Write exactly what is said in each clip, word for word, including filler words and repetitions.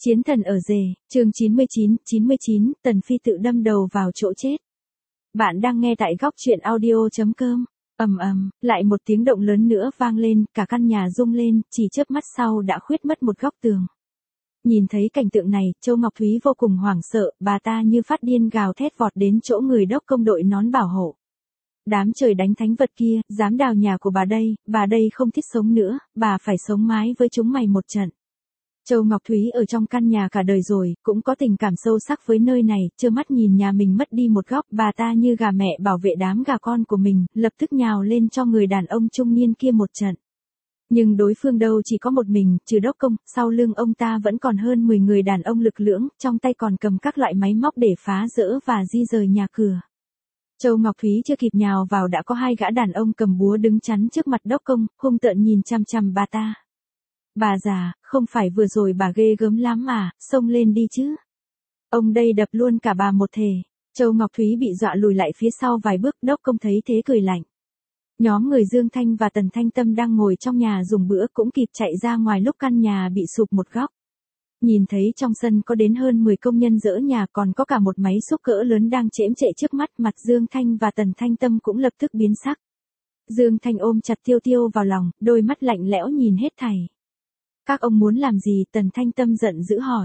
Chiến thần ở rể, chương chín mươi chín, chín mươi chín, Tần Phi tự đâm đầu vào chỗ chết. Bạn đang nghe tại góc truyện audio chấm com. Ầm ầm, lại một tiếng động lớn nữa vang lên, cả căn nhà rung lên, chỉ chớp mắt sau đã khuyết mất một góc tường. Nhìn thấy cảnh tượng này, Châu Ngọc Thúy vô cùng hoảng sợ, bà ta như phát điên gào thét vọt đến chỗ người đốc công đội nón bảo hộ. Đám trời đánh thánh vật kia, dám đào nhà của bà đây, bà đây không thích sống nữa, bà phải sống mái với chúng mày một trận. Châu Ngọc Thúy ở trong căn nhà cả đời rồi, cũng có tình cảm sâu sắc với nơi này, trơ mắt nhìn nhà mình mất đi một góc, bà ta như gà mẹ bảo vệ đám gà con của mình, lập tức nhào lên cho người đàn ông trung niên kia một trận. Nhưng đối phương đâu chỉ có một mình, trừ đốc công, sau lưng ông ta vẫn còn hơn mười người đàn ông lực lưỡng, trong tay còn cầm các loại máy móc để phá rỡ và di rời nhà cửa. Châu Ngọc Thúy chưa kịp nhào vào đã có hai gã đàn ông cầm búa đứng chắn trước mặt đốc công, hung tợn nhìn chằm chằm bà ta. Bà già, không phải vừa rồi bà ghê gớm lắm à, xông lên đi chứ. Ông đây đập luôn cả bà một thể. Châu Ngọc Thúy bị dọa lùi lại phía sau vài bước, đốc công thấy thế cười lạnh. Nhóm người Dương Thanh và Tần Thanh Tâm đang ngồi trong nhà dùng bữa cũng kịp chạy ra ngoài lúc căn nhà bị sụp một góc. Nhìn thấy trong sân có đến hơn mười công nhân dỡ nhà, còn có cả một máy xúc cỡ lớn đang chễm chệ trước mắt, mặt Dương Thanh và Tần Thanh Tâm cũng lập tức biến sắc. Dương Thanh ôm chặt Tiêu Tiêu vào lòng, đôi mắt lạnh lẽo nhìn hết thảy. Các ông muốn làm gì? Tần Thanh Tâm giận dữ hỏi.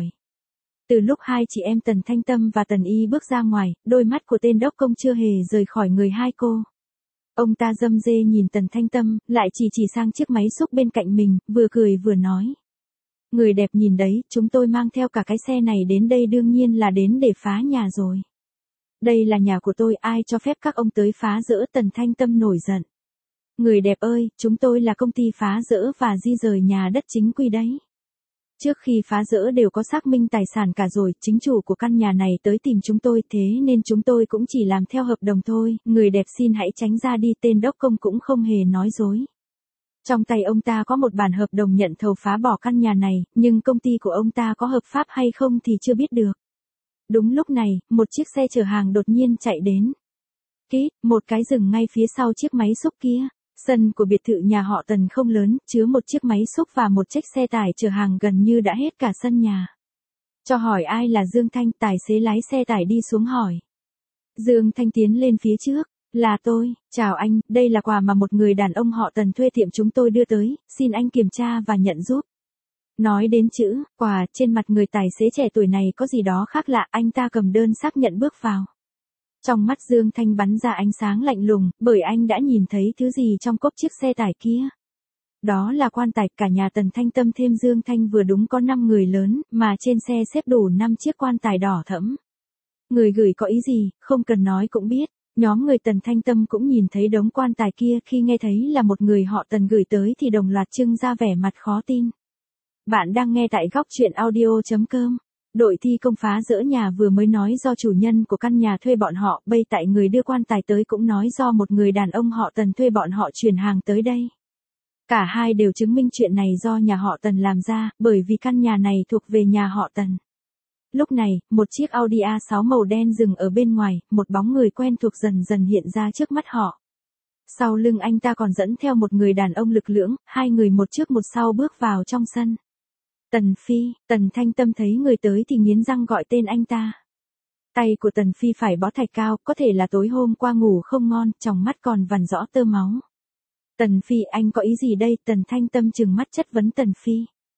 Từ lúc hai chị em Tần Thanh Tâm và Tần Y bước ra ngoài, đôi mắt của tên đốc công chưa hề rời khỏi người hai cô. Ông ta râm rê nhìn Tần Thanh Tâm, lại chỉ chỉ sang chiếc máy xúc bên cạnh mình, vừa cười vừa nói. Người đẹp nhìn đấy, chúng tôi mang theo cả cái xe này đến đây đương nhiên là đến để phá nhà rồi. Đây là nhà của tôi, ai cho phép các ông tới phá rỡ? Tần Thanh Tâm nổi giận. Người đẹp ơi, chúng tôi là công ty phá rỡ và di rời nhà đất chính quy đấy. Trước khi phá rỡ đều có xác minh tài sản cả rồi, chính chủ của căn nhà này tới tìm chúng tôi, thế nên chúng tôi cũng chỉ làm theo hợp đồng thôi. Người đẹp xin hãy tránh ra đi, tên đốc công cũng không hề nói dối. Trong tay ông ta có một bản hợp đồng nhận thầu phá bỏ căn nhà này, nhưng công ty của ông ta có hợp pháp hay không thì chưa biết được. Đúng lúc này, một chiếc xe chở hàng đột nhiên chạy đến. Kít, một cái dừng ngay phía sau chiếc máy xúc kia. Sân của biệt thự nhà họ Tần không lớn, chứa một chiếc máy xúc và một chiếc xe tải chở hàng gần như đã hết cả sân nhà. Cho hỏi ai là Dương Thanh? Tài xế lái xe tải đi xuống hỏi. Dương Thanh tiến lên phía trước. Là tôi, chào anh, đây là quà mà một người đàn ông họ Tần thuê tiệm chúng tôi đưa tới, xin anh kiểm tra và nhận giúp. Nói đến chữ, quà, trên mặt người tài xế trẻ tuổi này có gì đó khác lạ, anh ta cầm đơn xác nhận bước vào. Trong mắt Dương Thanh bắn ra ánh sáng lạnh lùng, bởi anh đã nhìn thấy thứ gì trong cốp chiếc xe tải kia. Đó là quan tài, cả nhà Tần Thanh Tâm thêm Dương Thanh vừa đúng có năm người lớn, mà trên xe xếp đủ năm chiếc quan tài đỏ thẫm. Người gửi có ý gì, không cần nói cũng biết. Nhóm người Tần Thanh Tâm cũng nhìn thấy đống quan tài kia, khi nghe thấy là một người họ Tần gửi tới thì đồng loạt trưng ra vẻ mặt khó tin. Bạn đang nghe tại góc truyện audio chấm com. Đội thi công phá rỡ nhà vừa mới nói do chủ nhân của căn nhà thuê bọn họ, bây tại người đưa quan tài tới cũng nói do một người đàn ông họ Tần thuê bọn họ chuyển hàng tới đây. Cả hai đều chứng minh chuyện này do nhà họ Tần làm ra, bởi vì căn nhà này thuộc về nhà họ Tần. Lúc này, một chiếc Audi a sáu màu đen dừng ở bên ngoài, một bóng người quen thuộc dần dần hiện ra trước mắt họ. Sau lưng anh ta còn dẫn theo một người đàn ông lực lưỡng, hai người một trước một sau bước vào trong sân. Tần Phi, Tần Thanh Tâm thấy người tới thì nghiến răng gọi tên anh ta. Tay của Tần Phi phải bó thạch cao, có thể là tối hôm qua ngủ không ngon, trong mắt còn vằn rõ tơ máu. Tần Phi, anh có ý gì đây? Tần Thanh Tâm trừng mắt chất vấn Tần Phi.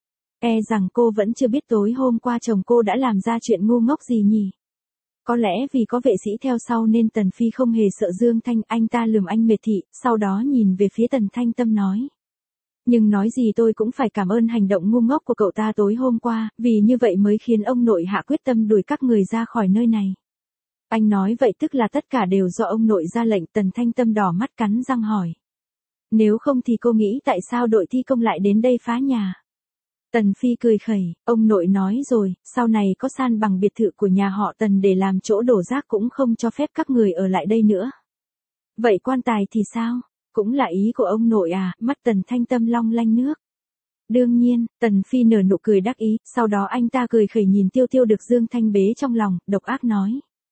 E rằng cô vẫn chưa biết tối hôm qua chồng cô đã làm ra chuyện ngu ngốc gì nhỉ? Có lẽ vì có vệ sĩ theo sau nên Tần Phi không hề sợ Dương Thanh, anh ta lườm anh miệt thị, sau đó nhìn về phía Tần Thanh Tâm nói. Nhưng nói gì tôi cũng phải cảm ơn hành động ngu ngốc của cậu ta tối hôm qua, vì như vậy mới khiến ông nội hạ quyết tâm đuổi các người ra khỏi nơi này. Anh nói vậy tức là tất cả đều do ông nội ra lệnh? Tần Thanh Tâm đỏ mắt cắn răng hỏi. Nếu không thì cô nghĩ tại sao đội thi công lại đến đây phá nhà? Tần Phi cười khẩy, ông nội nói rồi, sau này có san bằng biệt thự của nhà họ Tần để làm chỗ đổ rác cũng không cho phép các người ở lại đây nữa. Vậy quan tài thì sao? Cũng là ý của ông nội à? Mắt Tần Thanh Tâm long lanh nước. Đương nhiên, Tần Phi nở nụ cười đắc ý, sau đó anh ta cười khẩy nhìn Tiêu Tiêu được Dương Thanh bế trong lòng, độc ác nói.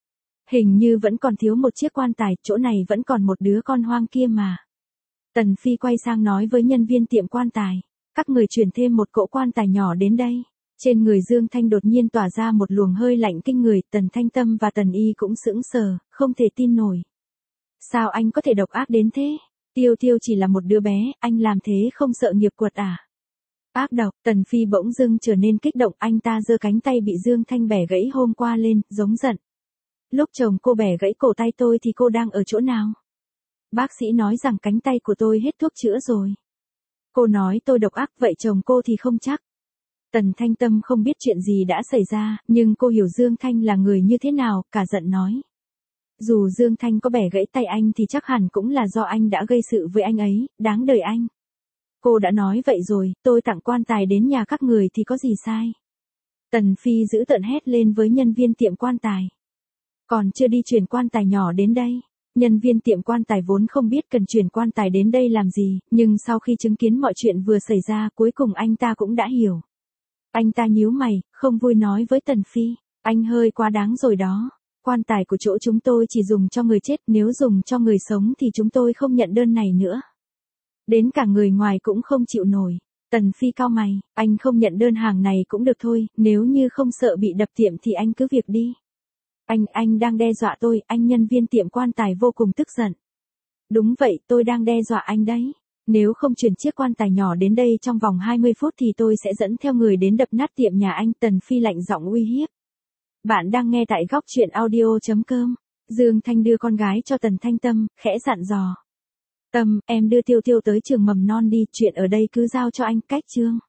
Hình như vẫn còn thiếu một chiếc quan tài, chỗ này vẫn còn một đứa con hoang kia mà. Tần Phi quay sang nói với nhân viên tiệm quan tài. Các người chuyển thêm một cỗ quan tài nhỏ đến đây. Trên người Dương Thanh đột nhiên tỏa ra một luồng hơi lạnh kinh người, Tần Thanh Tâm và Tần Y cũng sững sờ, không thể tin nổi. Sao anh có thể độc ác đến thế? Tiêu Tiêu chỉ là một đứa bé, anh làm thế không sợ nghiệp quật à? Ác độc, Tần Phi bỗng dưng trở nên kích động, anh ta giơ cánh tay bị Dương Thanh bẻ gãy hôm qua lên, giống giận. Lúc chồng cô bẻ gãy cổ tay tôi thì cô đang ở chỗ nào? Bác sĩ nói rằng cánh tay của tôi hết thuốc chữa rồi. Cô nói tôi độc ác, vậy chồng cô thì không chắc. Tần Thanh Tâm không biết chuyện gì đã xảy ra, nhưng cô hiểu Dương Thanh là người như thế nào, cả giận nói. Dù Dương Thanh có bẻ gãy tay anh thì chắc hẳn cũng là do anh đã gây sự với anh ấy, đáng đời anh. Cô đã nói vậy rồi, tôi tặng quan tài đến nhà các người thì có gì sai. Tần Phi giữ tợn hét lên với nhân viên tiệm quan tài. Còn chưa đi chuyển quan tài nhỏ đến đây. Nhân viên tiệm quan tài vốn không biết cần chuyển quan tài đến đây làm gì, nhưng sau khi chứng kiến mọi chuyện vừa xảy ra cuối cùng anh ta cũng đã hiểu. Anh ta nhíu mày, không vui nói với Tần Phi, anh hơi quá đáng rồi đó. Quan tài của chỗ chúng tôi chỉ dùng cho người chết, nếu dùng cho người sống thì chúng tôi không nhận đơn này nữa. Đến cả người ngoài cũng không chịu nổi. Tần Phi cau mày, anh không nhận đơn hàng này cũng được thôi, nếu như không sợ bị đập tiệm thì anh cứ việc đi. Anh, anh đang đe dọa tôi, anh nhân viên tiệm quan tài vô cùng tức giận. Đúng vậy, tôi đang đe dọa anh đấy. Nếu không chuyển chiếc quan tài nhỏ đến đây trong vòng hai mươi phút thì tôi sẽ dẫn theo người đến đập nát tiệm nhà anh. Tần Phi lạnh giọng uy hiếp. Bạn đang nghe tại góc truyện audio.com. Dương Thanh đưa con gái cho Tần Thanh Tâm, khẽ dặn dò. Tâm, em đưa Tiêu Tiêu tới trường mầm non đi, chuyện ở đây cứ giao cho anh, cách chương.